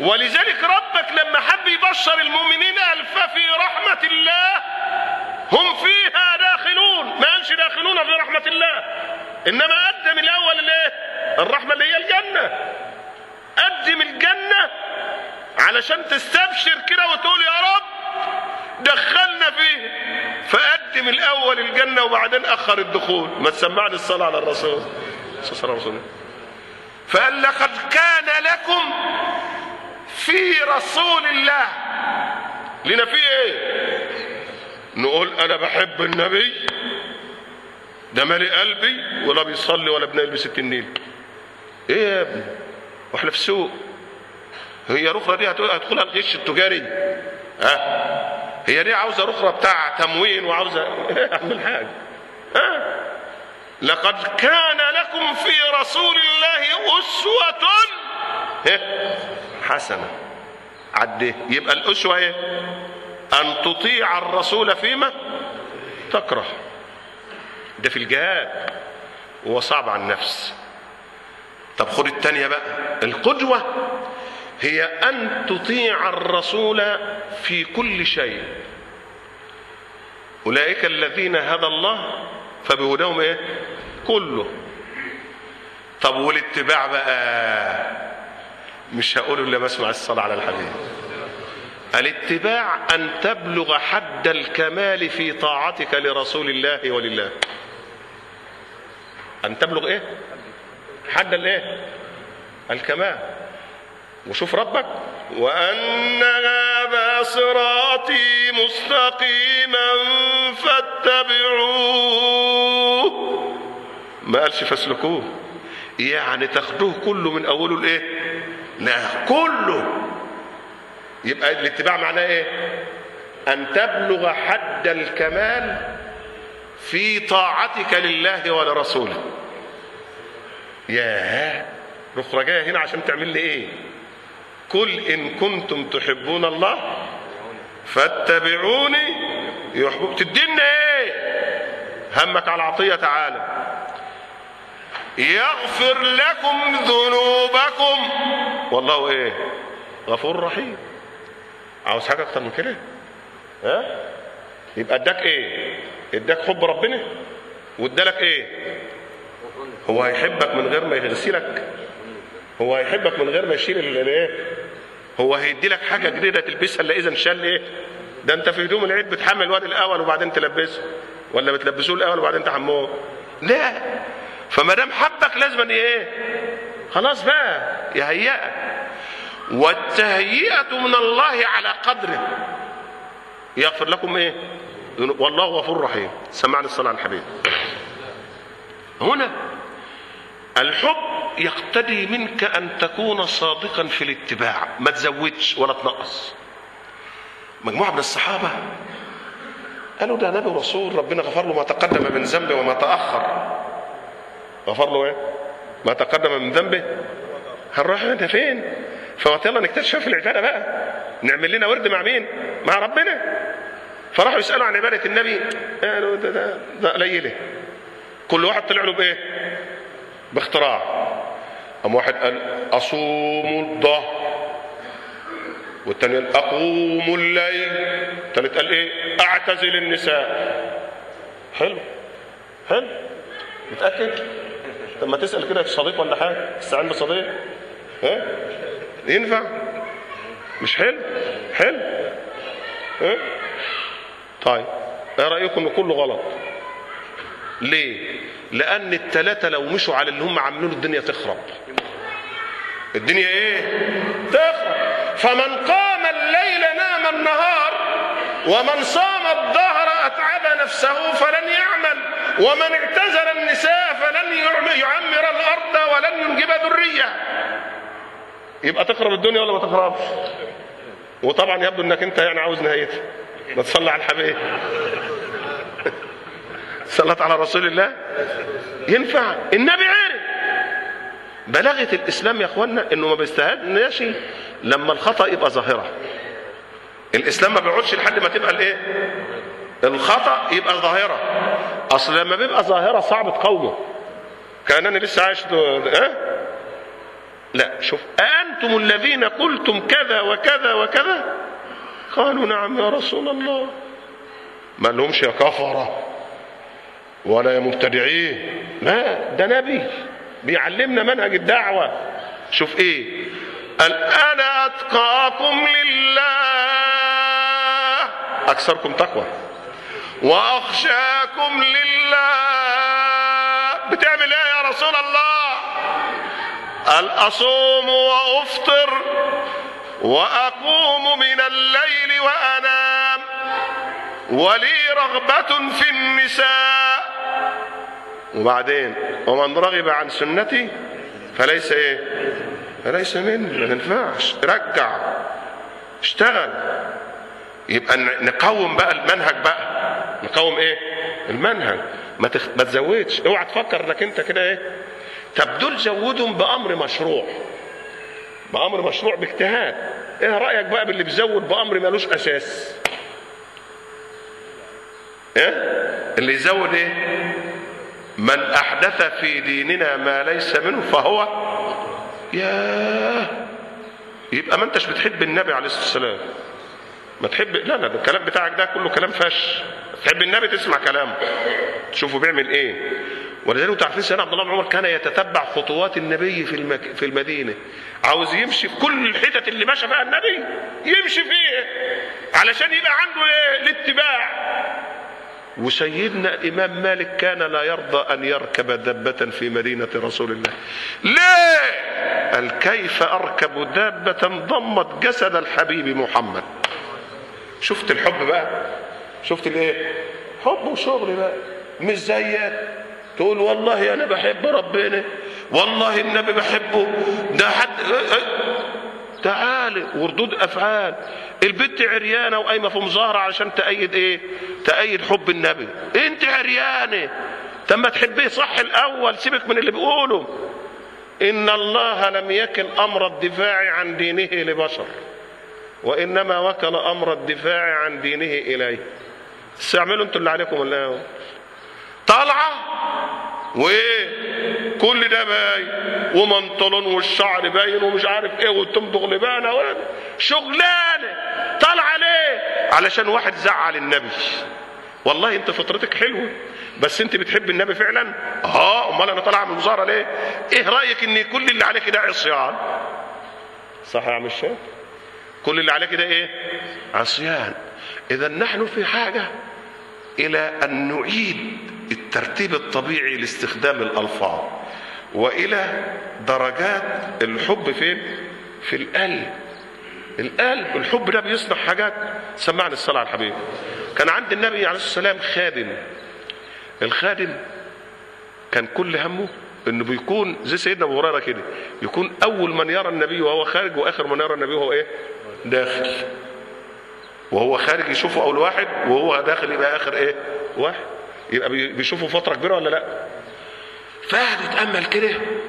ولذلك ربك لما حب يبشر المؤمنين قال ففي رحمة الله هم فيها داخلون، ما قالش داخلون في رحمة الله، انما قدم الاول الايه؟ الرحمة اللي هي الجنة. قدم الجنة علشان تستبشر كده وتقول يا رب دخلنا فيه، فقدم الاول الجنة وبعدين اخر الدخول. ما تسمعني الصلاة على الرسول صلى الله عليه وسلم. فقال لقد كان لكم في رسول الله، لنا فيه ايه؟ نقول انا بحب النبي ده مالي قلبي ولا بيصلي ولا بنقل ب60 نيل. ايه يا ابني واحنا في سوق؟ هي رخرة دي هتدخلها الغش التجاري؟ هي دي عاوزه رخرة بتاع تموين وعاوزه اعمل حاجه. لقد كان لكم في رسول الله أسوة حسنة. عديه. يبقى الأسوة ايه؟ أن تطيع الرسول فيما تكره. ده في الجهاد وهو صعب على النفس. طب خد التانية بقى. القدوة هي أن تطيع الرسول في كل شيء. أولئك الذين هدى الله فبهداهم ايه؟ كله. طب والاتباع بقى مش هقول الا ما اسمع الصلاة على الحبيب. الاتباع ان تبلغ حد الكمال في طاعتك لرسول الله ولله. ان تبلغ ايه؟ حد الايه؟ الكمال. وشوف ربك وان هذا صراطي مستقيما فاتبعوه، ما قالش فاسلكوه. يعني تاخدوه كله من اوله لايه؟ لا كله. يبقى الاتباع معناه ايه؟ ان تبلغ حد الكمال في طاعتك لله ولرسوله. ياه رخرة جايه هنا عشان تعمل لي ايه؟ قل ان كنتم تحبون الله فاتبعوني يحبب. تدينا ايه؟ همك على العطية تعالى. يغفر لكم ذنوبكم والله ايه؟ غفور رحيم. عاوز حاجة اكتر من كده؟ يبقى اداك ايه؟ اداك حب ربنا وادالك ايه؟ هو هيحبك من غير ما يغسلك؟ هو هيحبك من غير ما يشيل الايه؟ هو هيدي لك حاجه جديده تلبسها الا اذا انشال ايه؟ ده انت في هدوم العيد بتحمل الواد الاول وبعدين تلبسه، ولا بتلبسوه الاول وبعدين تحموه؟ لا. فما دام حبك لازم ايه؟ خلاص بقى يهيئك. والتهيئه من الله على قدره. يغفر لكم ايه؟ والله غفور رحيم. سمعني الصلاه على الحبيب. هنا الحب يقتضي منك ان تكون صادقا في الاتباع، ما تزودش ولا تنقص. مجموعه من الصحابه قالوا ده نبي ورسول ربنا غفر له ما تقدم من ذنبه وما تاخر. غفر له ايه؟ ما تقدم من ذنبه. هنروح انت فين؟ فيلا نكتشف في العباده بقى. نعمل لنا ورد مع مين؟ مع ربنا. فراحوا يسالوا عن عباده النبي قالوا ده قليله. كل واحد طلع له بايه؟ باختراع. قام واحد قال اصوم الظهر، والتاني قال اقوم الليل، التالت قال ايه؟ اعتزل النساء. حلو حلو. متاكد؟ طب ما تسال كده في صديق ولا حاجه، تستعين بصديق. ينفع؟ مش حلو؟ حلو. طيب ايه رايكم ان كله غلط؟ ليه؟ لان الثلاثه لو مشوا على اللي هم عاملينه الدنيا تخرب. الدنيا ايه؟ تخرب. فمن قام الليل نام النهار، ومن صام الظهر اتعب نفسه فلن يعمل، ومن اعتزل النساء فلن يعمر الارض ولن ينجب ذريه. يبقى تخرب الدنيا ولا ما تخربش؟ وطبعا يبدو انك انت يعني عاوز نهايتها. ما تصلي على الحبيب. صلت على رسول الله. ينفع؟ النبي عرف. بلاغة الاسلام يا اخوانا انه ما بيستهدناش لما الخطأ يبقى ظاهرة. الاسلام ما بيقعدش لحد ما تبقى الايه؟ الخطأ يبقى ظاهرة. اصل لما بيبقى ظاهرة صعب تقاومه. كأنني لسه عايش لا شوف، أأنتم الذين قلتم كذا وكذا وكذا؟ قالوا نعم يا رسول الله. ما لهمش يا كفرة ولا يا مبتدعين، لا ده نبي بيعلمنا منهج الدعوة. شوف ايه، قال انا اتقاكم لله اكثركم تقوى واخشاكم لله. بتعمل ايه يا رسول الله؟ قال اصوم وافطر واقوم من الليل وانام ولي رغبة في النساء. وبعدين ومن رغب عن سنتي فليس ايه؟ فليس مني. ما تنفعش، رجع اشتغل. يبقى نقوم بقى المنهج بقى، نقوم ايه؟ المنهج. ما تزودش، اوعى تفكر انك انت كده ايه. طب دول زودهم بامر مشروع، بامر مشروع باجتهاد. ايه رايك بقى باللي بيزود بامر مالوش اساس؟ ايه اللي يزود ايه؟ من احدث في ديننا ما ليس منه فهو ياه. يبقى ما انتش بتحب النبي عليه الصلاه والسلام. ما تحب، لا لا، الكلام بتاعك ده كله كلام فش. تحب النبي تسمع كلامه، تشوفه بيعمل ايه. ولذلك تعرفين سيدنا عبد الله بن عمر كان يتتبع خطوات النبي في المدينه. عاوز يمشي في كل الحتت اللي مشى فيها النبي يمشي فيها علشان يبقى عنده ايه؟ الاتباع. وسيدنا الإمام مالك كان لا يرضى أن يركب دابة في مدينة رسول الله. ليه؟ قال كيف أركب دابة ضمت جسد الحبيب محمد. شفت الحب بقى، شفت الايه؟ حب وشغل بقى. مش زيك تقول والله أنا بحب ربنا، والله النبي بحبه، ده حد. تعالي وردود افعال. البنت عريانه وقايمه في مظاهره علشان تأيد ايه؟ تأيد حب النبي. انت عريانه، طب ما تحبيه صح الاول، سيبك من اللي بيقولوا. ان الله لم يكل امر الدفاع عن دينه لبشر، وانما وكل امر الدفاع عن دينه اليه. استعملوا انتوا اللي عليكم ولا طالعه وايه؟ كل ده باين، ومنطلون والشعر باين ومش عارف ايه، وتمضغ لبانه شغلانه. طالعه ليه؟ علشان واحد زعل النبي. والله انت فطرتك حلوه، بس انت بتحب النبي فعلا؟ امال انا طالعه من وزاره ليه؟ ايه رايك ان كل اللي عليك ده عصيان؟ صح يا عم الشيخ؟ كل اللي عليك ده ايه؟ عصيان. اذا نحن في حاجه الى ان نعيد الترتيب الطبيعي لاستخدام الألفاظ، وإلى درجات الحب فين؟ في القلب. القلب، الحب ده بيصنع حاجات. سمعني الصلاة على الحبيب. كان عند النبي عليه الصلاة والسلام خادم. الخادم كان كل همه انه بيكون زي سيدنا ابو هريره كده، يكون اول من يرى النبي وهو خارج، واخر من يرى النبي وهو ايه؟ داخل. وهو خارج يشوفه اول واحد، وهو داخل يبقى اخر ايه؟ واحد. يبقى بيشوفوا فترة كبيرة ولا لا؟ فقعد يتأمل كده،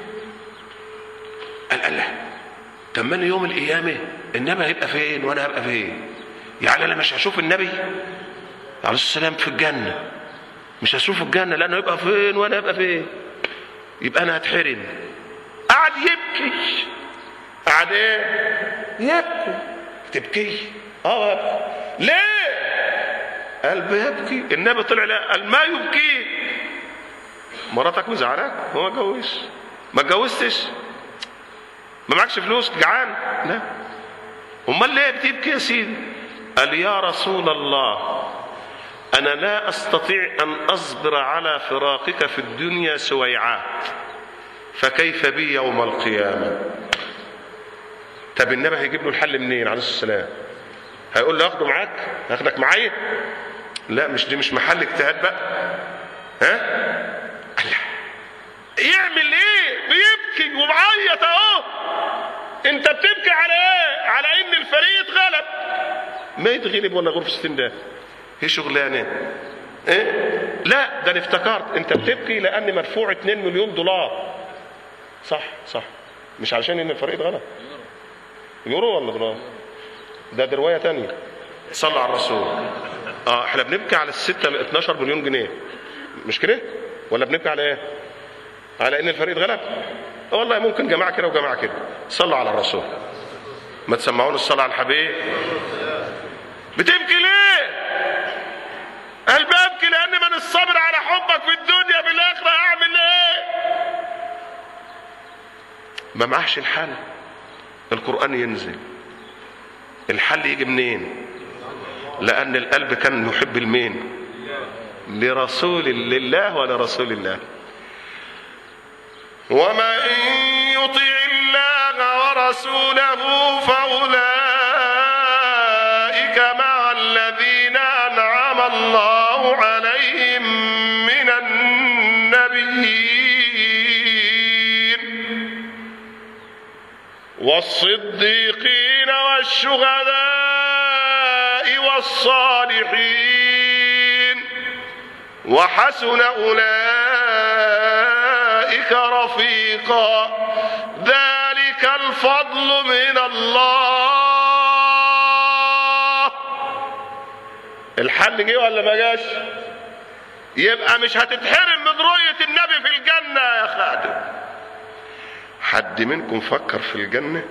قال الله، طب ما يوم القيامة النبي هيبقى فين وانا هبقى فين؟ يعني انا مش هشوف النبي عليه السلام في الجنة، مش هشوفه الجنة لانه يبقى فين وانا هبقى فين؟ يبقى انا هتحرم. قعد يبكي. قعد ايه؟ يبكي. تبكي؟ ليه؟ قال بيبكي. النبي طلع لا، قال ما يبكي. مراتك مزعلاك؟ هو ما اتجوزش. ما اتجوزتش؟ ما معكش فلوس؟ جعان؟ لا. امال ليه بتبكي يا سيدي؟ قال يا رسول الله انا لا استطيع ان اصبر على فراقك في الدنيا سويعات، فكيف بي يوم القيامه؟ طب النبي هيجيب له الحل منين عليه الصلاه والسلام؟ هيقول له اخده معاك؟ هاخدك معايا؟ لا، مش دي مش محل اجتهاد بقى. يعمل ايه؟ بيبكي ومعيط اهو. انت بتبكي على ايه؟ على ان الفريق اتغلب. ما يتغلب ولا غرفه 60 ده؟ هي شغلانه ايه؟ لا، ده انا افتكرت انت بتبكي لان مرفوع 2 مليون دولار. صح، مش علشان ان الفريق اتغلب. يورو ولا دولار؟ ده روايه ثانيه. صلى على الرسول. احنا بنبكي على 12 مليون جنيه، مش كده؟ ولا بنبكي على ايه؟ على ان الفريق اتغلب؟ والله ممكن جماعة كده وجماعة كده. صلوا على الرسول، ما تسمعون الصلاة على الحبيب. بتبكي ليه؟ قال ببكي لأن من الصبر على حبك في الدنيا بالآخرة أعمل إيه؟ ما معهش الحل. القرآن ينزل، الحل يجي منين؟ لأن القلب كان يحب المين؟ لرسول لله ولرسول الله. ومن يطع الله ورسوله فأولئك مع الذين أنعم الله عليهم من النبيين والصديقين والشهداء والصالحين وحسن أولئك رفيقا ذلك الفضل من الله. الحل جه ولا ما جاش؟ يبقى مش هتتحرم من رؤية النبي في الجنة يا خادم. حد منكم فكر في الجنة؟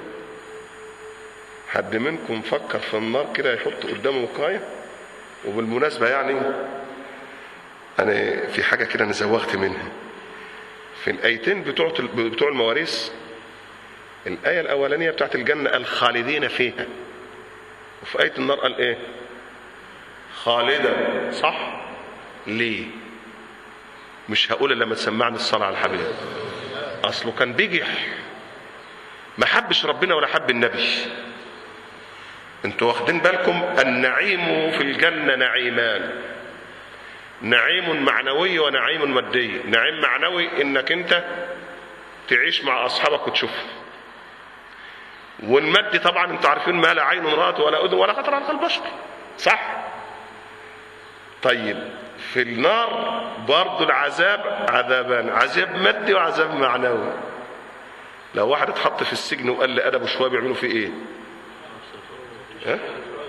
حد منكم فكر في النار كده يحط قدامه وقاية؟ وبالمناسبة يعني أنا في حاجة كده أنا زوغت منها في الآيتين بتوع المواريث. الآية الأولانية بتاعت الجنة قال خالدين فيها، وفي آية النار قال إيه؟ خالدا. صح؟ ليه؟ مش هقول إلا لما تسمعني الصلاة على الحبيب. أصله كان بيجح، ما حبش ربنا ولا حب النبي. انتوا واخدين بالكم؟ النعيم في الجنة نعيمان، نعيم معنوي ونعيم مادي. نعيم معنوي انك انت تعيش مع اصحابك وتشوف، والمادي طبعا انتوا عارفين ما لا عين رأت ولا اذن ولا خطر على قلب بشر. صح؟ طيب في النار برضو العذاب عذابان، عذاب مادي وعذاب معنوي. لو واحد اتحط في السجن وقال لي ادبه شويه بيعملوا فيه ايه؟ ها؟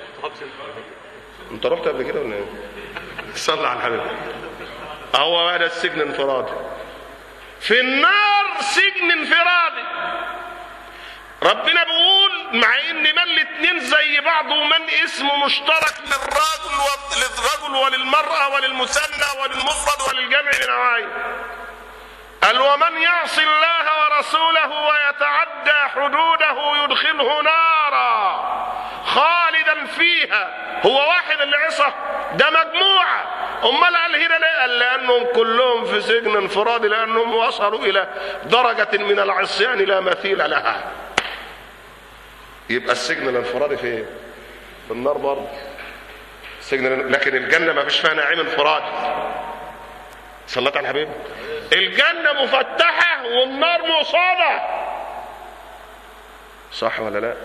انت رحت قبل كده ولا ايه؟ صلى على الحبيب. هو بقى ده السجن انفرادي. في النار سجن انفرادي. ربنا بيقول مع ان من الاتنين زي بعض ومن اسمه مشترك للرجل وللمرأة وللمثنى وللمفرد وللجمع لنوعين. قال ومن يعص الله ورسوله ويتعدى حدوده يدخله نارا خالدا فيها. هو واحد اللي عصى؟ ده مجموعة. امال قال هنا ليه؟ قال لانهم كلهم في سجن انفرادي، لانهم وصلوا الى درجة من العصيان لا مثيل لها. يبقى السجن الانفرادي فين؟ في النار برضه. لكن الجنة ما فيش فيها نعيم انفرادي. صلت على الحبيب. الجنة مفتحة والنار مصابة. صح ولا لا؟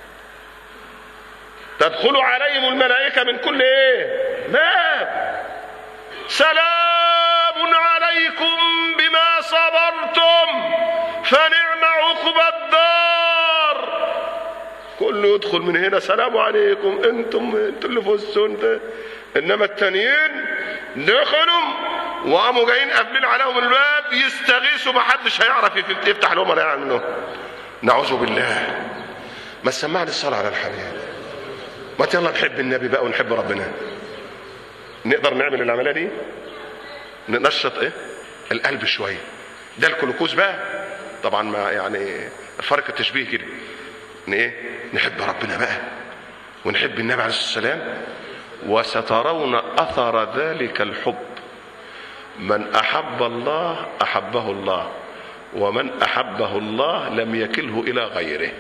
تدخل عليهم الملائكة من كل ايه؟ باب. سلام عليكم بما صبرتم فنعم عقبى الدار. كله يدخل من هنا سلام عليكم، انتم اللي فزتوا انت. انما التانيين دخلوا وقاموا جايين قافلين عليهم الباب يستغيثوا، محدش هيعرف يفتح لهم ولا يعمل لهم. نعوذ بالله. ما سمعنا الصلاة على الحبيب. ما يلا نحب النبي بقى ونحب ربنا. نقدر نعمل العملية دي؟ ننشط ايه؟ القلب شوية. ده الجلوكوز بقى. طبعا ما يعني فرق التشبيه كده. ايه؟ نحب ربنا بقى ونحب النبي عليه الصلاة والسلام. وسترون أثر ذلك الحب. من أحب الله أحبه الله، ومن أحبه الله لم يكله إلى غيره.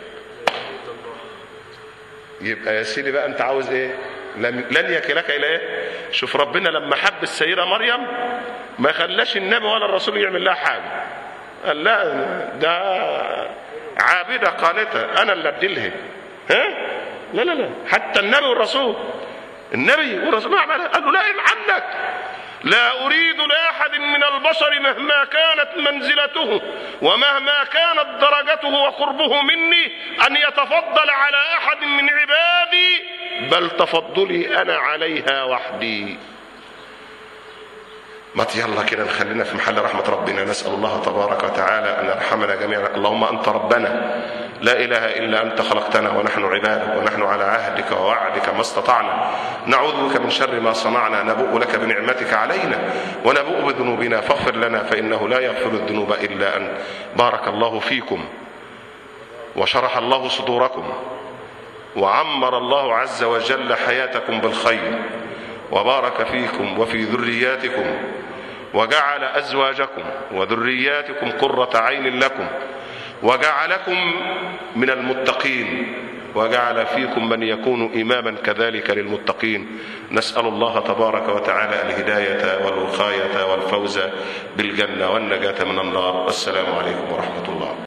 يبقى يا سيدي بقى أنت عاوز إيه؟ لن يكلك إلى إيه؟ شوف ربنا لما حب السيدة مريم ما خلاش النبي ولا الرسول يعمل لها حاجة. قال لا ده عابدة قانتة أنا اللي أبدلها. ها؟ لا لا لا، حتى النبي والرسول، النبي والرسول عملها. قال له لا عنك، لا أريد لأحد من البشر مهما كانت منزلته ومهما كانت درجته وقربه مني أن يتفضل على أحد من عبادي، بل تفضلي أنا عليها وحدي. ما يلا كده نخلينا في محل رحمة ربنا. نسأل الله تبارك وتعالى أن يرحمنا جميعا. اللهم أنت ربنا لا إله إلا أنت خلقتنا ونحن عبادك ونحن على عهدك ووعدك ما استطعنا. نعوذ بك من شر ما صنعنا. نبوء لك بنعمتك علينا ونبوء بذنوبنا فاغفر لنا فإنه لا يغفر الذنوب إلا أنت. بارك الله فيكم وشرح الله صدوركم وعمر الله عز وجل حياتكم بالخير وبارك فيكم وفي ذرياتكم وجعل أزواجكم وذرياتكم قرة عين لكم وجعلكم من المتقين وجعل فيكم من يكون إماما كذلك للمتقين. نسأل الله تبارك وتعالى الهداية والوقاية والفوز بالجنة والنجاة من النار. السلام عليكم ورحمة الله.